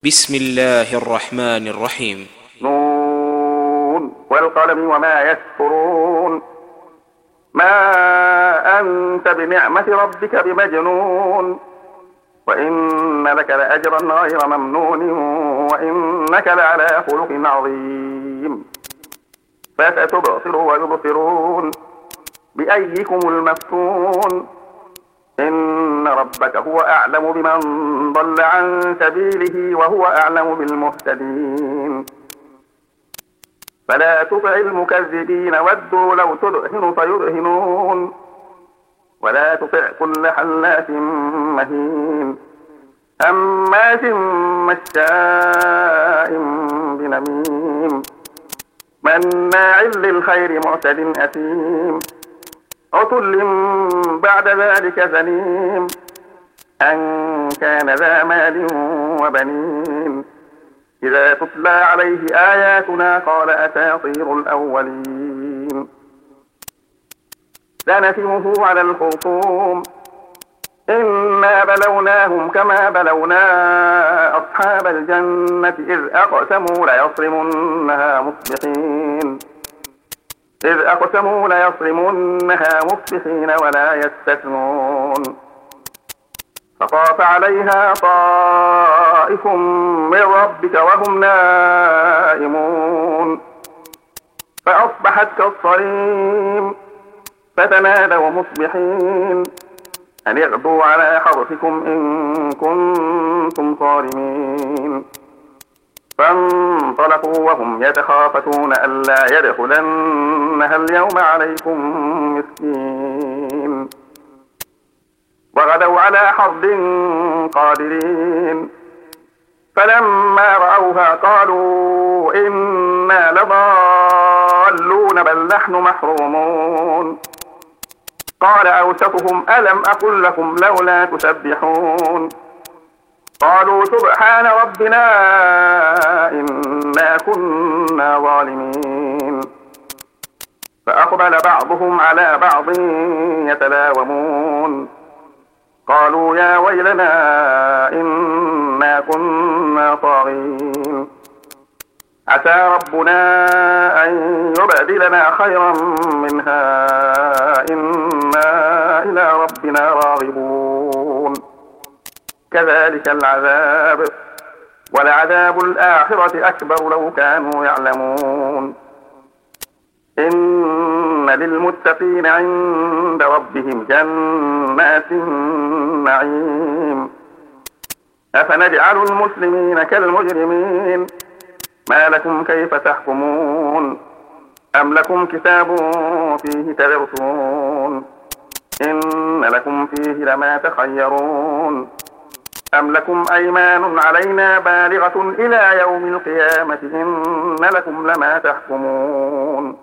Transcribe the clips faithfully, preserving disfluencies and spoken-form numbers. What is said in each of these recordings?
بسم الله الرحمن الرحيم. نون والقلم وما يسطرون. ما أنت بنعمة ربك بمجنون، وإن لك لأجرا غير ممنون، وإنك لعلى خلق عظيم. فستبصر ويبصرون بأيكم المفتون. إن ربك هو أعلم بمن ضل عن سبيله وهو أعلم بالمهتدين. فلا تطع المكذبين ودوا لو تدهن فيدهنون، ولا تطع كل حلاف مهين هماز مشاء بنميم مناع للخير معتد أثيم عتل بعد ذلك زنيم أن كان ذا مال وبنين. إذا تتلى عليه آياتنا قال أساطير الأولين. سنسمه على الخرطوم. إنا بلوناهم كما بلونا أصحاب الجنة إذ أقسموا ليصرمنها مصبحين إذ أقسموا ليصرمنها مصبحين ولا يستثنون. فطاف عليها طائف من ربك وهم نائمون، فأصبحت كالصريم. فتنادوا مصبحين أن اغدوا على حرثكم إن كنتم صارمين. فانطلقوا وهم يتخافتون ألا يدخلنها اليوم عليكم مسكين. وغدوا على حرد قادرين. فلما رأوها قالوا إنا لضالون بل نحن محرومون. قال أوسطهم ألم أقل لكم لولا تسبحون. قالوا سبحان ربنا إنا كنا ظالمين. فأقبل بعضهم على بعض يتلاومون. قالوا يا ويلنا إنا كنا طاغين. عسى ربنا أن يبدلنا خيرا منها إنا إلى ربنا راغبون. كذلك العذاب ولعذاب الآخرة أكبر لو كانوا يعلمون. إن للمتقين عند ربهم جنات النعيم. أفنجعل المسلمين كالمجرمين ما لكم كيف تحكمون. أم لكم كتاب فيه تدرسون إن لكم فيه لما تخيرون. أم لكم أيمان علينا بالغة إلى يوم القيامة إن لكم لما تحكمون.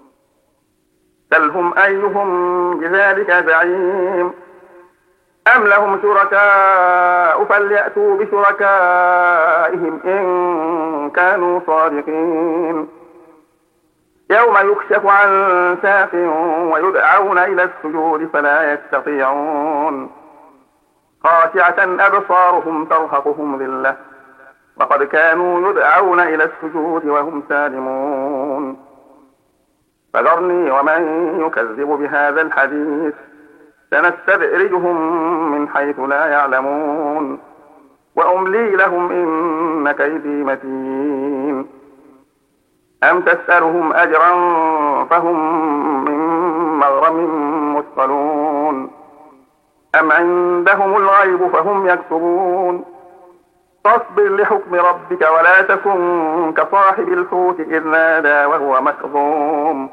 سلهم أيهم بذلك زعيم. أم لهم شركاء فليأتوا بشركائهم إن كانوا صادقين. يوم يكشف عن ساق ويدعون إلى السجود فلا يستطيعون. خاشعة أبصارهم ترهقهم ذلة وقد كانوا يدعون إلى السجود وهم سالمون. فذرني ومن يكذب بهذا الحديث سنستدرجهم من حيث لا يعلمون. وأملي لهم إن كيدي متين. أم تسألهم أجرا فهم من مغرم مثقلون. أم عندهم الغيب فهم يكتبون. فاصبر لحكم ربك ولا تكن كصاحب الحوت إذ نادى وهو مكظوم.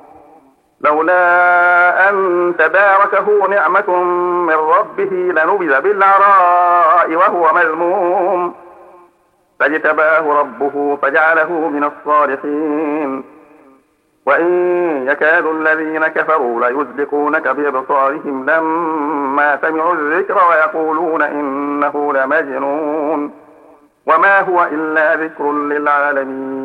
لولا أن تداركه نعمة من ربه لنبذ بالعراء وهو مذموم. فاجتباه ربه فجعله من الصالحين. وإن يكاد الذين كفروا ليزلقونك بأبصارهم لما سمعوا الذكر ويقولون إنه لمجنون وما هو إلا ذكر للعالمين.